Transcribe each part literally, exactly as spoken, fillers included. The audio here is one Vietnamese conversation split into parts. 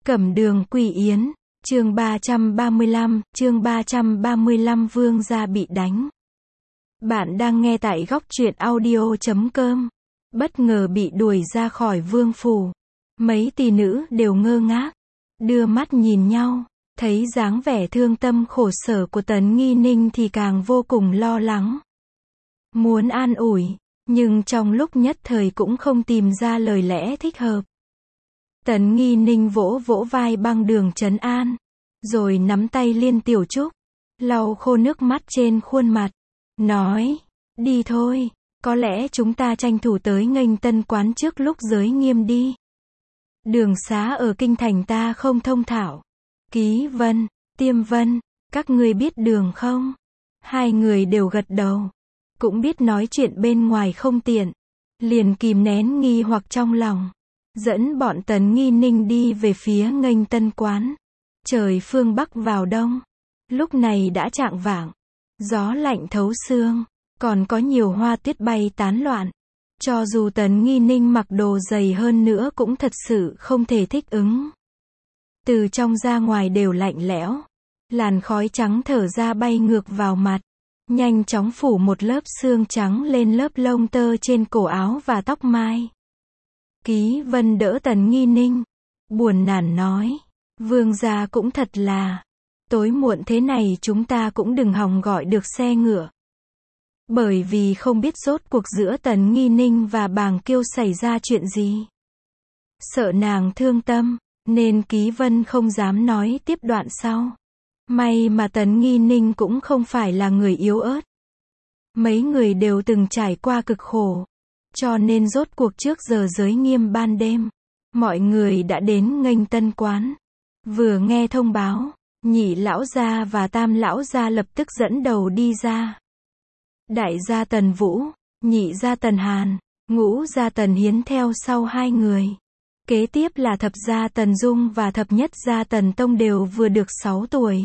Cẩm đường Quỳ Yến, chương ba trăm ba mươi lăm, chương ba trăm ba mươi lăm Vương gia bị đánh. Bạn đang nghe tại góc truyện audio chấm com. Bất ngờ bị đuổi ra khỏi vương phủ. Mấy tỷ nữ đều ngơ ngác, đưa mắt nhìn nhau, thấy dáng vẻ thương tâm khổ sở của Tấn Nghi Ninh thì càng vô cùng lo lắng. Muốn an ủi, nhưng trong lúc nhất thời cũng không tìm ra lời lẽ thích hợp. Tấn Nghi Ninh vỗ vỗ vai Băng Đường trấn an, rồi nắm tay Liên Tiểu Trúc, lau khô nước mắt trên khuôn mặt, nói, đi thôi, có lẽ chúng ta tranh thủ tới nghênh tân quán trước lúc giới nghiêm đi. Đường xá ở kinh thành ta không thông thạo. Ký Vân, Tiêm Vân, các ngươi biết đường không? Hai người đều gật đầu, cũng biết nói chuyện bên ngoài không tiện, liền kìm nén nghi hoặc trong lòng, dẫn bọn Tấn Nghi Ninh đi về phía nghênh tân quán. Trời phương Bắc vào đông, lúc này đã chạng vạng, gió lạnh thấu xương, còn có nhiều hoa tuyết bay tán loạn. Cho dù Tấn Nghi Ninh mặc đồ dày hơn nữa cũng thật sự không thể thích ứng. Từ trong ra ngoài đều lạnh lẽo, làn khói trắng thở ra bay ngược vào mặt, nhanh chóng phủ một lớp xương trắng lên lớp lông tơ trên cổ áo và tóc mai. Ký Vân đỡ Tấn Nghi Ninh, buồn nản nói, vương gia cũng thật là, tối muộn thế này chúng ta cũng đừng hòng gọi được xe ngựa. Bởi vì không biết rốt cuộc giữa Tấn Nghi Ninh và Bàng Kiêu xảy ra chuyện gì. Sợ nàng thương tâm, nên Ký Vân không dám nói tiếp đoạn sau. May mà Tấn Nghi Ninh cũng không phải là người yếu ớt. Mấy người đều từng trải qua cực khổ, cho nên rốt cuộc trước giờ giới nghiêm ban đêm, mọi người đã đến nghênh tân quán. Vừa nghe thông báo, Nhị lão gia và Tam lão gia lập tức dẫn đầu đi ra. Đại gia Tần Vũ, nhị gia Tần Hàn, ngũ gia Tần Hiến theo sau hai người. Kế tiếp là thập gia Tần Dung và thập nhất gia Tần Tông đều vừa được sáu tuổi.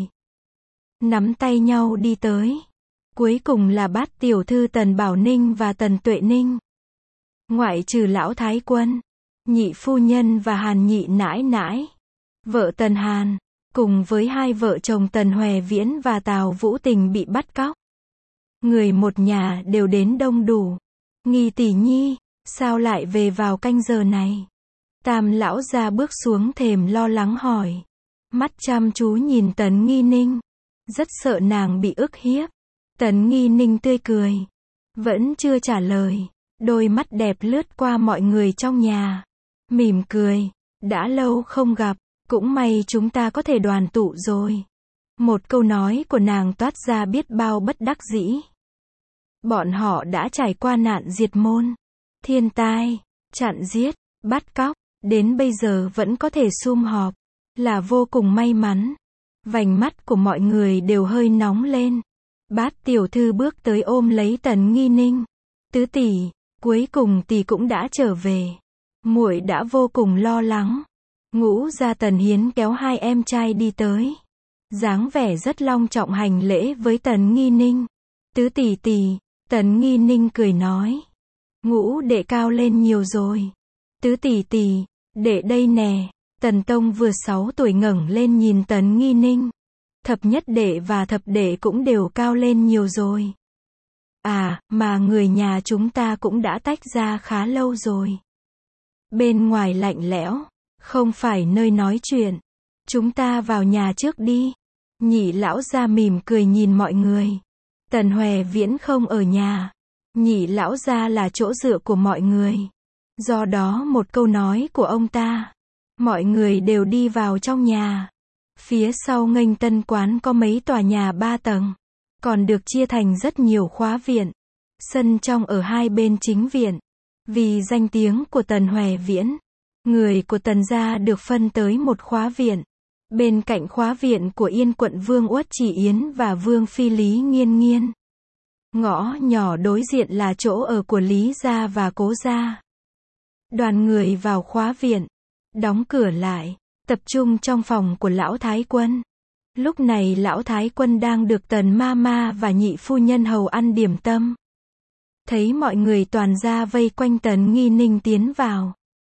Nắm tay nhau đi tới. Cuối cùng là bát tiểu thư Tần Bảo Ninh và Tần Tuệ Ninh. Ngoại trừ lão thái quân, nhị phu nhân và Hàn nhị nãi nãi, vợ Tần Hàn, cùng với hai vợ chồng Tần Hòe Viễn và Tào Vũ Tình bị bắt cóc. Người một nhà đều đến đông đủ. Nghi tỷ nhi, sao lại về vào canh giờ này? Tam lão gia bước xuống thềm lo lắng hỏi. Mắt chăm chú nhìn Tấn Nghi Ninh, rất sợ nàng bị ức hiếp. Tấn Nghi Ninh tươi cười, vẫn chưa trả lời, đôi mắt đẹp lướt qua mọi người trong nhà, mỉm cười, đã lâu không gặp, cũng may chúng ta có thể đoàn tụ rồi. Một câu nói của nàng toát ra biết bao bất đắc dĩ. Bọn họ đã trải qua nạn diệt môn, thiên tai, chặn giết, bắt cóc, đến bây giờ vẫn có thể sum họp, là vô cùng may mắn. Vành mắt của mọi người đều hơi nóng lên. Bát tiểu thư bước tới ôm lấy Tấn Nghi Ninh. Tứ tỷ, cuối cùng tỷ cũng đã trở về. Muội đã vô cùng lo lắng. Ngũ gia Tần Hiến kéo hai em trai đi tới, dáng vẻ rất long trọng hành lễ với Tấn Nghi Ninh. Tứ tỷ tỷ, Tấn Nghi Ninh cười nói, ngũ đệ cao lên nhiều rồi. Tứ tỷ tỷ, đệ đây nè. Tần Tông vừa sáu tuổi ngẩng lên nhìn Tấn Nghi Ninh. Thập nhất đệ và thập đệ cũng đều cao lên nhiều rồi. À, mà người nhà chúng ta cũng đã tách ra khá lâu rồi. Bên ngoài lạnh lẽo, không phải nơi nói chuyện. Chúng ta vào nhà trước đi. Nhị lão gia mỉm cười nhìn mọi người. Tần Hòe Viễn không ở nhà. Nhị lão gia là chỗ dựa của mọi người. Do đó một câu nói của ông ta, mọi người đều đi vào trong nhà. Phía sau nghênh tân quán có mấy tòa nhà ba tầng, còn được chia thành rất nhiều khóa viện. Sân trong ở hai bên chính viện. Vì danh tiếng của Tần Hòe Viễn, người của Tần gia được phân tới một khóa viện. Bên cạnh khóa viện của Yên quận Vương Uất Chỉ Yến và Vương Phi Lý Nghiên Nghiên. Ngõ nhỏ đối diện là chỗ ở của Lý gia và Cố gia. Đoàn người vào khóa viện, đóng cửa lại, tập trung trong phòng của lão thái quân. Lúc này lão thái quân đang được Tần ma ma và nhị phu nhân hầu ăn điểm tâm. Thấy mọi người toàn ra vây quanh Tấn Nghi Ninh tiến vào,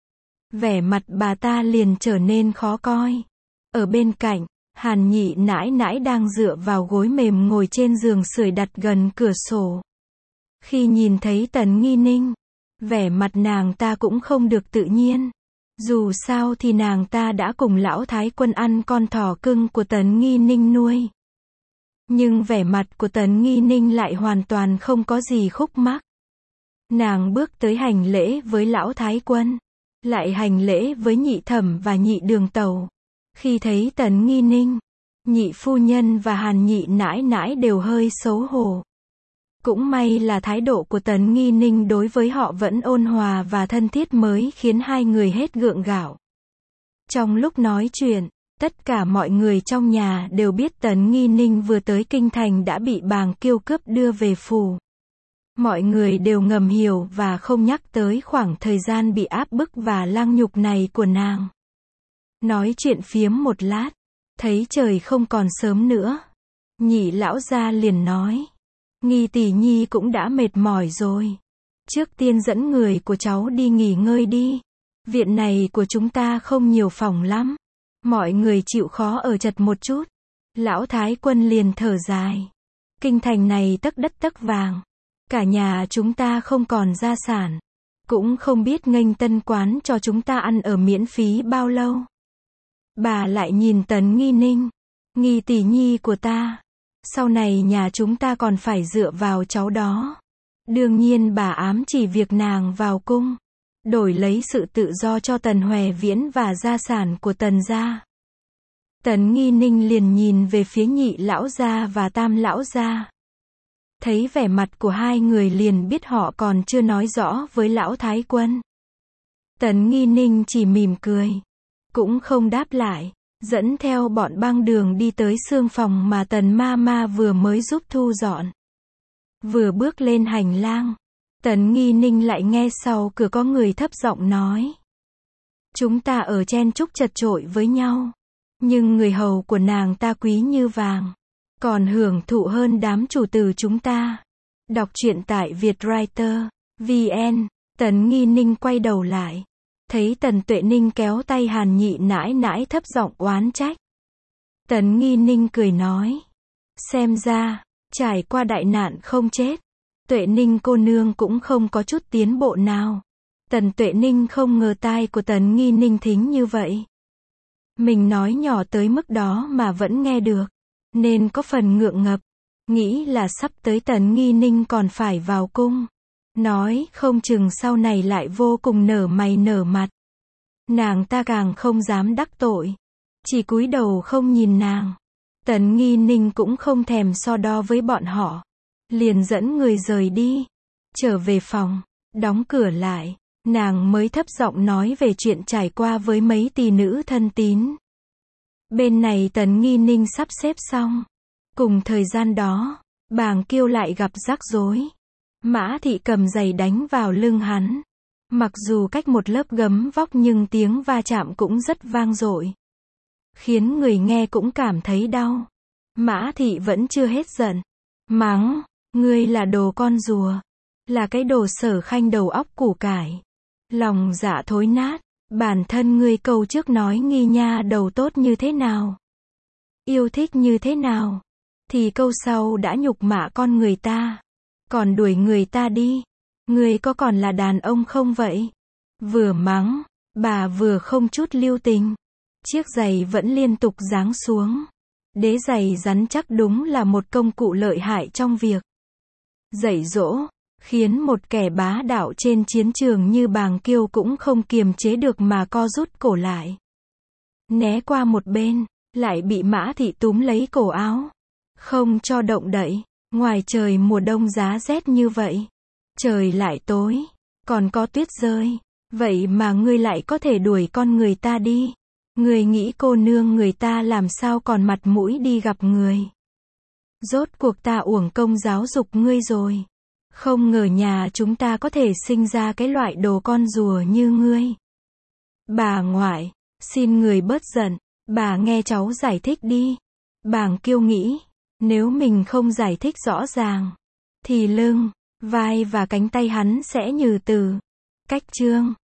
Vẻ mặt bà ta liền trở nên khó coi. Ở bên cạnh, Hàn Nhị nãi nãi đang dựa vào gối mềm ngồi trên giường sưởi đặt gần cửa sổ. Khi nhìn thấy Tần Nghi Ninh, vẻ mặt nàng ta cũng không được tự nhiên. Dù sao thì nàng ta đã cùng lão thái quân ăn con thỏ cưng của Tần Nghi Ninh nuôi. Nhưng vẻ mặt của Tần Nghi Ninh lại hoàn toàn không có gì khúc mắc. Nàng bước tới hành lễ với lão thái quân, lại hành lễ với nhị thẩm và nhị đường tẩu. Khi thấy Tần Nghi Ninh, nhị phu nhân và Hàn Nhị nãi nãi đều hơi xấu hổ. Cũng may là thái độ của Tần Nghi Ninh đối với họ vẫn ôn hòa và thân thiết mới khiến hai người hết gượng gạo. Trong lúc nói chuyện, tất cả mọi người trong nhà đều biết Tần Nghi Ninh vừa tới kinh thành đã bị Bàng Kiêu cướp đưa về phủ. Mọi người đều ngầm hiểu và không nhắc tới khoảng thời gian bị áp bức và lang nhục này của nàng. Nói chuyện phiếm một lát, thấy trời không còn sớm nữa. Nhị lão gia liền nói, Nghi tỷ nhi cũng đã mệt mỏi rồi. Trước tiên dẫn người của cháu đi nghỉ ngơi đi. Viện này của chúng ta không nhiều phòng lắm. Mọi người chịu khó ở chật một chút. Lão thái quân liền thở dài. Kinh thành này tấc đất tấc vàng. Cả nhà chúng ta không còn gia sản. Cũng không biết nghênh tân quán cho chúng ta ăn ở miễn phí bao lâu. Bà lại nhìn Tần Nghi Ninh. Nghi tỷ nhi của ta. Sau này nhà chúng ta còn phải dựa vào cháu đó. Đương nhiên bà ám chỉ việc nàng vào cung. Đổi lấy sự tự do cho Tần Hoè Viễn và gia sản của Tần gia. Tần Nghi Ninh liền nhìn về phía nhị lão gia và tam lão gia. Thấy vẻ mặt của hai người liền biết họ còn chưa nói rõ với lão thái quân. Tần Nghi Ninh chỉ mỉm cười. Cũng không đáp lại. Dẫn theo bọn băng đường đi tới xương phòng mà Tần ma ma vừa mới giúp thu dọn. Vừa bước lên hành lang, Tần Nghi Ninh lại nghe sau cửa có người thấp giọng nói. Chúng ta ở chen chúc chật chội với nhau. Nhưng người hầu của nàng ta quý như vàng. Còn hưởng thụ hơn đám chủ tử chúng ta. Đọc truyện tại Vietwriter chấm vn. Tần Nghi Ninh quay đầu lại. Thấy Tần Tuệ Ninh kéo tay Hàn Nhị nãi nãi thấp giọng oán trách. Tần Nghi Ninh cười nói. Xem ra, trải qua đại nạn không chết. Tuệ Ninh cô nương cũng không có chút tiến bộ nào. Tần Tuệ Ninh không ngờ tai của Tần Nghi Ninh thính như vậy. Mình nói nhỏ tới mức đó mà vẫn nghe được. Nên có phần ngượng ngập. Nghĩ là sắp tới Tần Nghi Ninh còn phải vào cung. Nói không chừng sau này lại vô cùng nở mày nở mặt. Nàng ta càng không dám đắc tội. Chỉ cúi đầu không nhìn nàng. Tần Nghi Ninh cũng không thèm so đo với bọn họ. Liền dẫn người rời đi. Trở về phòng. Đóng cửa lại. Nàng mới thấp giọng nói về chuyện trải qua với mấy tỷ nữ thân tín. Bên này Tần Nghi Ninh sắp xếp xong. Cùng thời gian đó, Bàng Kiêu lại gặp rắc rối. Mã Thị cầm giày đánh vào lưng hắn. Mặc dù cách một lớp gấm vóc nhưng tiếng va chạm cũng rất vang dội. Khiến người nghe cũng cảm thấy đau. Mã Thị vẫn chưa hết giận. Mắng, ngươi là đồ con rùa. Là cái đồ sở khanh đầu óc củ cải. Lòng dạ thối nát. Bản thân ngươi câu trước nói Nghi nha đầu tốt như thế nào. Yêu thích như thế nào. Thì câu sau đã nhục mạ con người ta. Còn đuổi người ta đi. Ngươi có còn là đàn ông không vậy? Vừa mắng, bà vừa không chút lưu tình. Chiếc giày vẫn liên tục giáng xuống. Đế giày rắn chắc đúng là một công cụ lợi hại trong việc dạy dỗ, khiến một kẻ bá đạo trên chiến trường như Bàng Kiêu cũng không kiềm chế được mà co rút cổ lại. Né qua một bên, lại bị Mã Thị túm lấy cổ áo. Không cho động đậy. Ngoài trời mùa đông giá rét như vậy. Trời lại tối. Còn có tuyết rơi. Vậy mà ngươi lại có thể đuổi con người ta đi. Ngươi nghĩ cô nương người ta làm sao còn mặt mũi đi gặp người. Rốt cuộc ta uổng công giáo dục ngươi rồi. Không ngờ nhà chúng ta có thể sinh ra cái loại đồ con rùa như ngươi. Bà ngoại, xin người bớt giận. Bà nghe cháu giải thích đi. Bàng Kiêu nghĩ. Nếu mình không giải thích rõ ràng, thì lưng, vai và cánh tay hắn sẽ nhừ từ. Cách chương